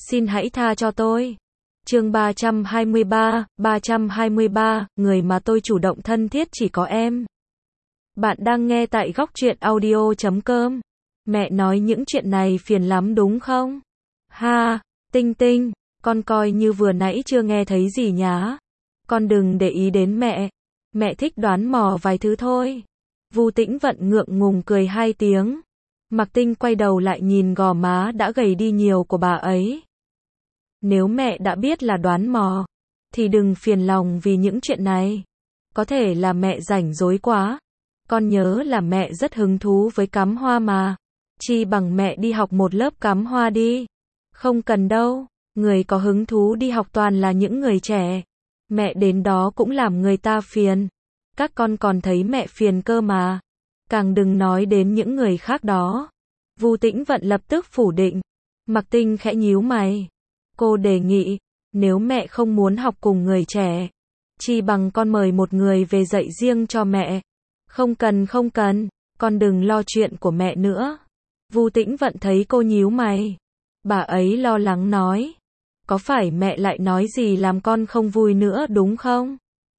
Xin hãy tha cho tôi. Chương 323, người mà tôi chủ động thân thiết chỉ có em. Bạn đang nghe tại góc truyện audio.com. Mẹ nói những chuyện này phiền lắm đúng không? Ha, Tinh Tinh, con coi như vừa nãy chưa nghe thấy gì nhá. Con đừng để ý đến mẹ. Mẹ thích đoán mò vài thứ thôi. Vu Tĩnh Vận ngượng ngùng cười 2 tiếng. Mạc Tinh quay đầu lại nhìn gò má đã gầy đi nhiều của bà ấy. Nếu mẹ đã biết là đoán mò, thì đừng phiền lòng vì những chuyện này. Có thể là mẹ rảnh rỗi quá. Con nhớ là mẹ rất hứng thú với cắm hoa mà. Chi bằng mẹ đi học một lớp cắm hoa đi. Không cần đâu, người có hứng thú đi học toàn là những người trẻ. Mẹ đến đó cũng làm người ta phiền. Các con còn thấy mẹ phiền cơ mà. Càng đừng nói đến những người khác đó. Vu Tĩnh Vận lập tức phủ định. Mạc Tinh khẽ nhíu mày. Cô đề nghị, nếu mẹ không muốn học cùng người trẻ, chi bằng con mời một người về dạy riêng cho mẹ. Không cần, con đừng lo chuyện của mẹ nữa. Vu Tĩnh Vận thấy cô nhíu mày. Bà ấy lo lắng nói. Có phải mẹ lại nói gì làm con không vui nữa đúng không?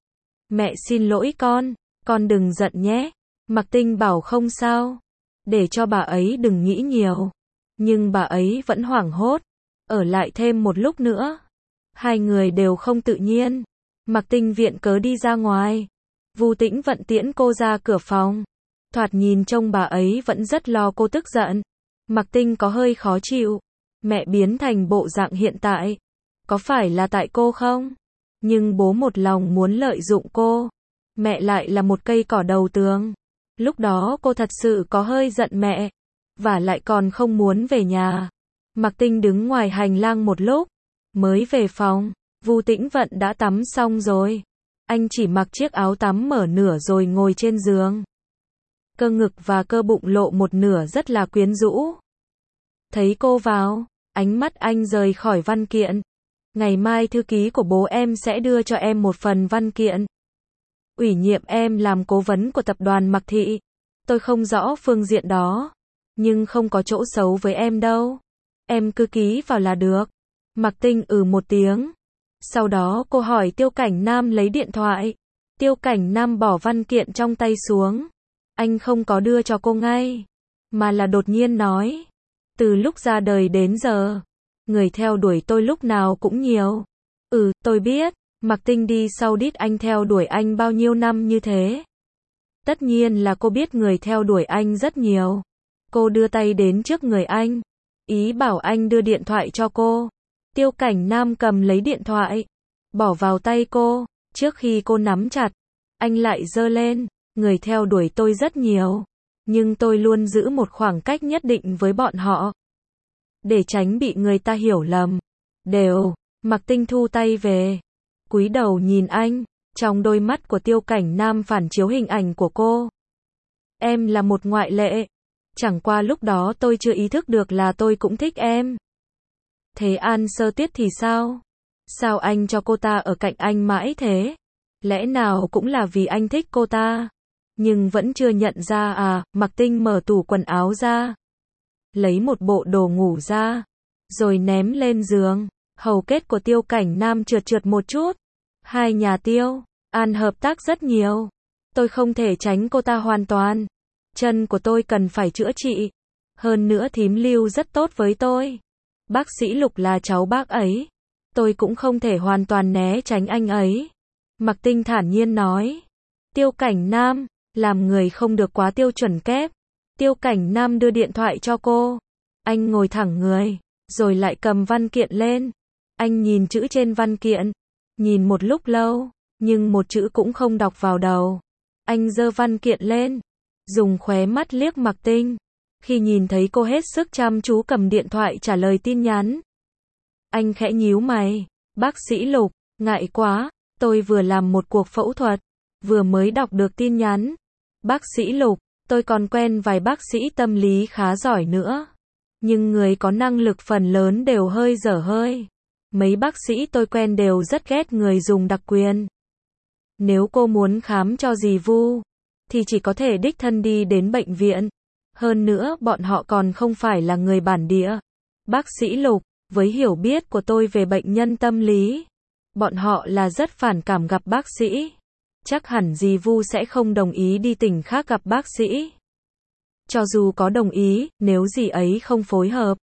Mẹ xin lỗi con đừng giận nhé. Mạc Tinh bảo không sao. Để cho bà ấy đừng nghĩ nhiều. Nhưng bà ấy vẫn hoảng hốt. Ở lại thêm một lúc nữa. Hai người đều không tự nhiên. Mạc Tinh viện cớ đi ra ngoài. Vu Tĩnh Vận tiễn cô ra cửa phòng. Thoạt nhìn trông bà ấy vẫn rất lo cô tức giận. Mạc Tinh có hơi khó chịu. Mẹ biến thành bộ dạng hiện tại. Có phải là tại cô không? Nhưng bố một lòng muốn lợi dụng cô. Mẹ lại là một cây cỏ đầu tường. Lúc đó cô thật sự có hơi giận mẹ. Và lại còn không muốn về nhà. Mạc Tinh đứng ngoài hành lang một lúc. Mới về phòng. Vu Tĩnh Vận đã tắm xong rồi. Anh chỉ mặc chiếc áo tắm mở nửa rồi ngồi trên giường. Cơ ngực và cơ bụng lộ một nửa rất là quyến rũ. Thấy cô vào, ánh mắt anh rời khỏi văn kiện. Ngày mai thư ký của bố em sẽ đưa cho em một phần văn kiện. Ủy nhiệm em làm cố vấn của tập đoàn Mạc Thị. Tôi không rõ phương diện đó. Nhưng không có chỗ xấu với em đâu. Em cứ ký vào là được. Mạc Tinh một tiếng. Sau đó cô hỏi Tiêu Cảnh Nam lấy điện thoại. Tiêu Cảnh Nam bỏ văn kiện trong tay xuống. Anh không có đưa cho cô ngay. Mà là đột nhiên nói. Từ lúc ra đời đến giờ. Người theo đuổi tôi lúc nào cũng nhiều. Tôi biết. Mạc Tinh đi sau đít anh theo đuổi anh bao nhiêu năm như thế. Tất nhiên là cô biết người theo đuổi anh rất nhiều. Cô đưa tay đến trước người anh. Ý bảo anh đưa điện thoại cho cô. Tiêu Cảnh Nam cầm lấy điện thoại. Bỏ vào tay cô. Trước khi cô nắm chặt. Anh lại giơ lên. Người theo đuổi tôi rất nhiều. Nhưng tôi luôn giữ một khoảng cách nhất định với bọn họ. Để tránh bị người ta hiểu lầm. Mạc Tinh thu tay về. Cúi đầu nhìn anh. Trong đôi mắt của Tiêu Cảnh Nam phản chiếu hình ảnh của cô. Em là một ngoại lệ. Chẳng qua lúc đó tôi chưa ý thức được là tôi cũng thích em. Thế An Sơ Tuyết thì sao? Sao anh cho cô ta ở cạnh anh mãi thế? Lẽ nào cũng là vì anh thích cô ta? Nhưng vẫn chưa nhận ra à? Mạc Tinh mở tủ quần áo ra. Lấy một bộ đồ ngủ ra. Rồi ném lên giường. Hầu kết của Tiêu Cảnh Nam trượt một chút. Hai nhà Tiêu, An hợp tác rất nhiều. Tôi không thể tránh cô ta hoàn toàn. Chân của tôi cần phải chữa trị. Hơn nữa thím Lưu rất tốt với tôi. Bác sĩ Lục là cháu bác ấy. Tôi cũng không thể hoàn toàn né tránh anh ấy. Mạc Tinh thản nhiên nói. Tiêu Cảnh Nam, làm người không được quá tiêu chuẩn kép. Tiêu Cảnh Nam đưa điện thoại cho cô. Anh ngồi thẳng người, rồi lại cầm văn kiện lên. Anh nhìn chữ trên văn kiện. Nhìn một lúc lâu, nhưng một chữ cũng không đọc vào đầu. Anh giơ văn kiện lên. Dùng khóe mắt liếc Mạc Tinh. Khi nhìn thấy cô hết sức chăm chú cầm điện thoại trả lời tin nhắn. Anh khẽ nhíu mày. Bác sĩ Lục, ngại quá. Tôi vừa làm một cuộc phẫu thuật. Vừa mới đọc được tin nhắn. Bác sĩ Lục, tôi còn quen vài bác sĩ tâm lý khá giỏi nữa. Nhưng người có năng lực phần lớn đều hơi dở hơi. Mấy bác sĩ tôi quen đều rất ghét người dùng đặc quyền. Nếu cô muốn khám cho dì Vu, thì chỉ có thể đích thân đi đến bệnh viện. Hơn nữa bọn họ còn không phải là người bản địa. Bác sĩ Lục, với hiểu biết của tôi về bệnh nhân tâm lý, bọn họ là rất phản cảm gặp bác sĩ. Chắc hẳn dì Vu sẽ không đồng ý đi tỉnh khác gặp bác sĩ. Cho dù có đồng ý, nếu dì ấy không phối hợp,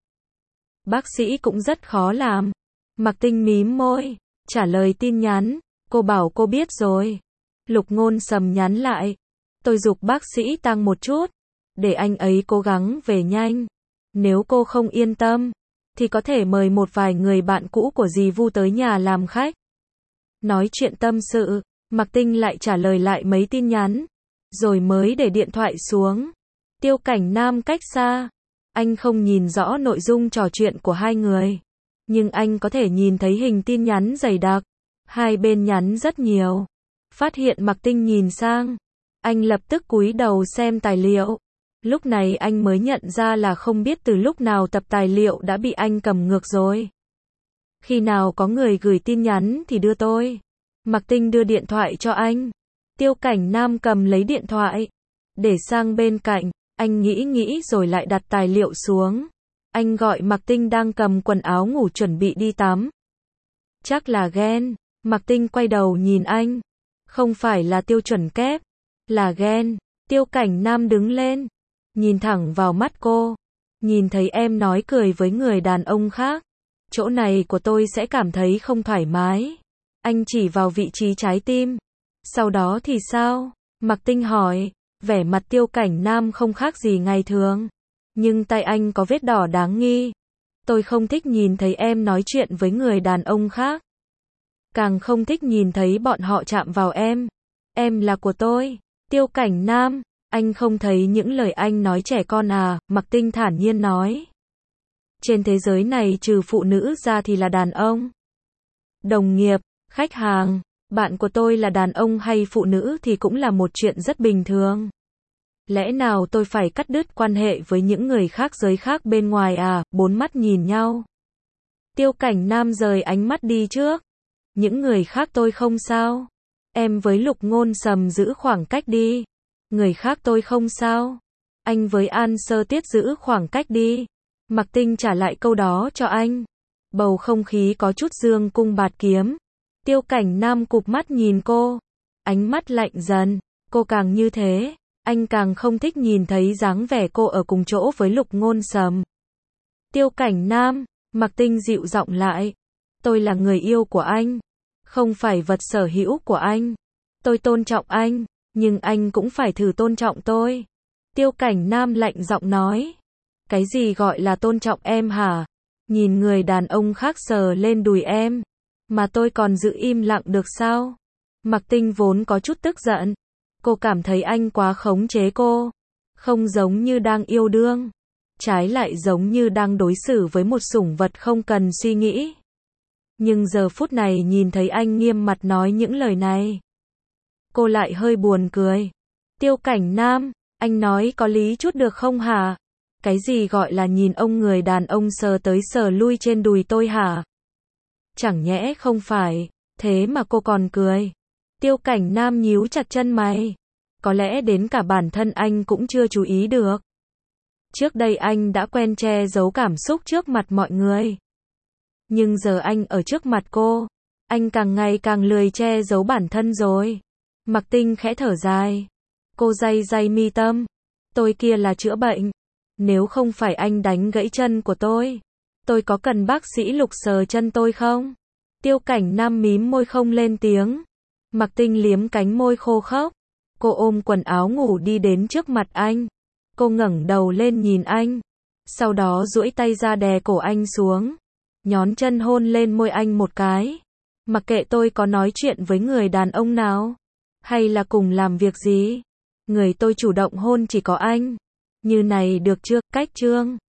bác sĩ cũng rất khó làm. Mạc Tinh mím môi, trả lời tin nhắn, cô bảo cô biết rồi. Lục Ngôn Sầm nhắn lại, tôi giục bác sĩ tăng một chút, để anh ấy cố gắng về nhanh. Nếu cô không yên tâm, thì có thể mời một vài người bạn cũ của dì Vu tới nhà làm khách. Nói chuyện tâm sự, Mạc Tinh lại trả lời lại mấy tin nhắn, rồi mới để điện thoại xuống. Tiêu Cảnh Nam cách xa, anh không nhìn rõ nội dung trò chuyện của hai người, nhưng anh có thể nhìn thấy hình tin nhắn dày đặc, hai bên nhắn rất nhiều. Phát hiện Mạc Tinh nhìn sang, anh lập tức cúi đầu xem tài liệu. Lúc này anh mới nhận ra là không biết từ lúc nào tập tài liệu đã bị anh cầm ngược rồi. Khi nào có người gửi tin nhắn thì đưa tôi. Mạc Tinh đưa điện thoại cho anh. Tiêu Cảnh Nam cầm lấy điện thoại, để sang bên cạnh, anh nghĩ rồi lại đặt tài liệu xuống. Anh gọi Mạc Tinh đang cầm quần áo ngủ chuẩn bị đi tắm. Chắc là ghen. Mạc Tinh quay đầu nhìn anh. Không phải là tiêu chuẩn kép, là ghen. Tiêu Cảnh Nam đứng lên, nhìn thẳng vào mắt cô. Nhìn thấy em nói cười với người đàn ông khác, chỗ này của tôi sẽ cảm thấy không thoải mái. Anh chỉ vào vị trí trái tim. Sau đó thì sao? Mạc Tinh hỏi. Vẻ mặt Tiêu Cảnh Nam không khác gì ngày thường, nhưng tay anh có vết đỏ đáng nghi. Tôi không thích nhìn thấy em nói chuyện với người đàn ông khác. Càng không thích nhìn thấy bọn họ chạm vào em. Em là của tôi. Tiêu Cảnh Nam, anh không thấy những lời anh nói trẻ con à? Mạc Tinh thản nhiên nói. Trên thế giới này trừ phụ nữ ra thì là đàn ông. Đồng nghiệp, khách hàng, bạn của tôi là đàn ông hay phụ nữ thì cũng là một chuyện rất bình thường. Lẽ nào tôi phải cắt đứt quan hệ với những người khác giới khác bên ngoài à? Bốn mắt nhìn nhau. Tiêu Cảnh Nam rời ánh mắt đi trước. Những người khác tôi không sao. Em với Lục Ngôn Sầm giữ khoảng cách đi. Người khác tôi không sao. Anh với An Sơ Tiết giữ khoảng cách đi. Mạc Tinh trả lại câu đó cho anh. Bầu không khí có chút dương cung bạt kiếm. Tiêu Cảnh Nam cụp mắt nhìn cô. Ánh mắt lạnh dần. Cô càng như thế, anh càng không thích nhìn thấy dáng vẻ cô ở cùng chỗ với Lục Ngôn Sầm. Tiêu Cảnh Nam, Mạc Tinh dịu giọng lại. Tôi là người yêu của anh, không phải vật sở hữu của anh. Tôi tôn trọng anh, nhưng anh cũng phải thử tôn trọng tôi. Tiêu Cảnh Nam lạnh giọng nói. Cái gì gọi là tôn trọng em hả? Nhìn người đàn ông khác sờ lên đùi em, mà tôi còn giữ im lặng được sao? Mạc Tinh vốn có chút tức giận. Cô cảm thấy anh quá khống chế cô. Không giống như đang yêu đương, trái lại giống như đang đối xử với một sủng vật không cần suy nghĩ. Nhưng giờ phút này nhìn thấy anh nghiêm mặt nói những lời này, cô lại hơi buồn cười. Tiêu Cảnh Nam, anh nói có lý chút được không hả? Cái gì gọi là nhìn ông người đàn ông sờ tới sờ lui trên đùi tôi hả? Chẳng nhẽ không phải, thế mà cô còn cười. Tiêu Cảnh Nam nhíu chặt chân mày. Có lẽ đến cả bản thân anh cũng chưa chú ý được. Trước đây anh đã quen che giấu cảm xúc trước mặt mọi người. Nhưng giờ anh ở trước mặt cô, anh càng ngày càng lười che giấu bản thân rồi. Mạc Tinh khẽ thở dài. Cô day mi tâm. Tôi kia là chữa bệnh. Nếu không phải anh đánh gãy chân của tôi có cần bác sĩ Lục sờ chân tôi không? Tiêu Cảnh Nam mím môi không lên tiếng. Mạc Tinh liếm cánh môi khô khốc. Cô ôm quần áo ngủ đi đến trước mặt anh. Cô ngẩng đầu lên nhìn anh. Sau đó duỗi tay ra đè cổ anh xuống. Nhón chân hôn lên môi anh một cái. Mặc kệ tôi có nói chuyện với người đàn ông nào, hay là cùng làm việc gì, người tôi chủ động hôn chỉ có anh. Như này được chưa? Cách chương